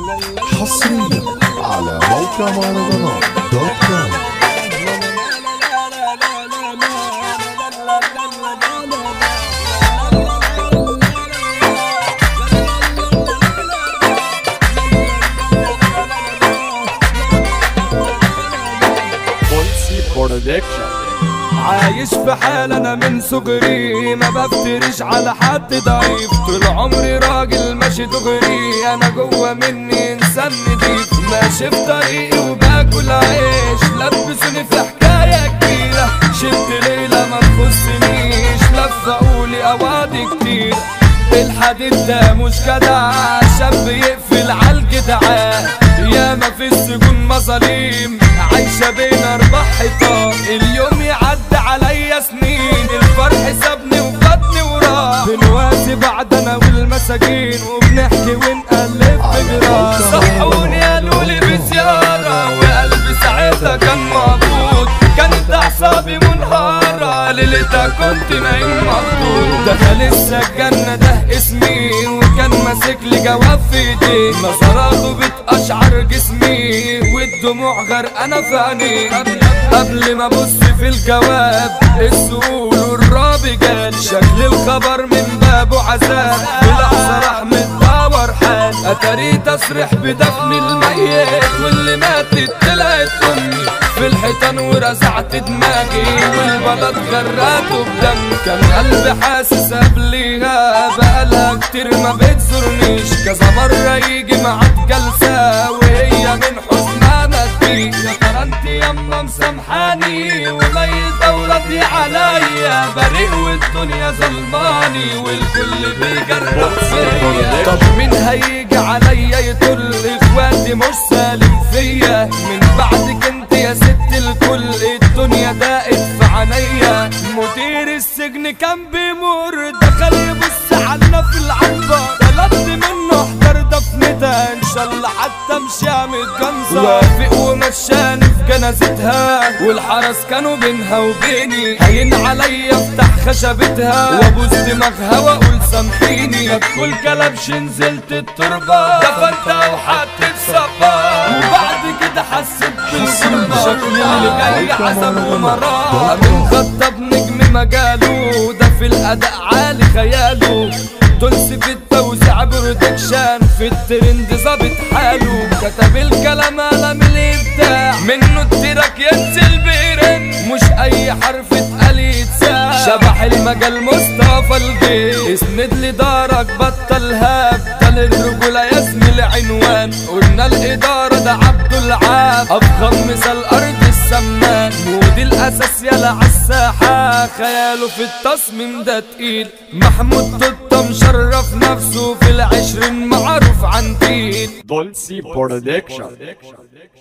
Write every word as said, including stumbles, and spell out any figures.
حصريا على موقع مهرجانات دوت كوم. عايش في حال انا من صغري، ما بفترش على حد ضعيف. طول عمري راجل ماشي دغري، انا جوه مني انسان نضيف. ماشي في طريقي وباكل عيش، لبسوني في حكايه كبيره. شفت ليله ما تخصنيش، لفه قولي اواضي كتير. الحديد ده مش جدع، شاب يقفل عالجدعان. ياما في السجون مظاليم، عايشة بين اربع حيطان. اليوم يعدي عليا سنين، الفرح سابني وخدني وراه. دلوقتي بعد انا والمساجين، وبنحكي ونقلب بجراح. صحوني قالولي بزيارة، وقلبي ساعتها كان مقبوض. كانت اعصابي منهارة، ليلتها كنت نايم مخطوط. دخل السجانة ده اسمي، وكان ماسك لي جواب في ايديه. نظراته بتقشعر جسمي، والدموع غرقانة في عينيه. قبل ما ابص في الجواب، السؤول والرابي جالي. شكل الخبر من بابه عذاب، في لحظة راح متدور حال. اتاري تصريح بدفن الميت، واللي ماتت طلعت امي. في الحيطان ورزعت دماغي، والبلد غرقته بدم. كان قلبي حاسس قبليها، بقالها كتير ما بتزورنيش. كذا مرة يجي معاك جلسة، وهي من حزنها ما تجيش. يا ترى انت يما مسامحاني، وميت اولادي عليا. بريء والدنيا ظلماني، والكل بيجرح فيا. طب مين هيجي عليا يطل؟ اخواتي مش سالم فيا. من بعدك انت يا ست الكل، الدنيا ضاقت في عينيا. مدير السجن كان بيمر، دخل يبص علينا في العلبة. طلبت منه احضر دفنتها، ان شاء الله حتى مش هعمل جنزة. وافق ومشاني في جنازتها، والحرس كانوا بينها وبيني. هين عليا افتح خشبتها، وابوس دماغها واقول سامحيني. كل كلبش نزلت التربة، دفنتها وحطيت صبار. وبعد كده حسيت بالظلمة، شكلي اللي جاي عذاب ومرار. من خطب نجم مجاله، ده في الاداء عالي خياله. تونس في التوزيع برودكشن، في الترند ظابط حاله. كتب الكلام قلم الابداع، منه التراك ينزل بيرن. مش اي حرف اتقال يتساع، شبح المجال مصطفى الجيل. اسند لي دارك بطل هاب، ده للرجولة يا زميلي عنوان. قلنا الادارة ده عبد العاب، افخم مثال ارض السمان. ودي الاساس يلا عالساحة، خياله في التصميم ده تقيل. محمود توتا مشرف نفسه، في العشرين معروف عن تقيل. دولسي برودكشن.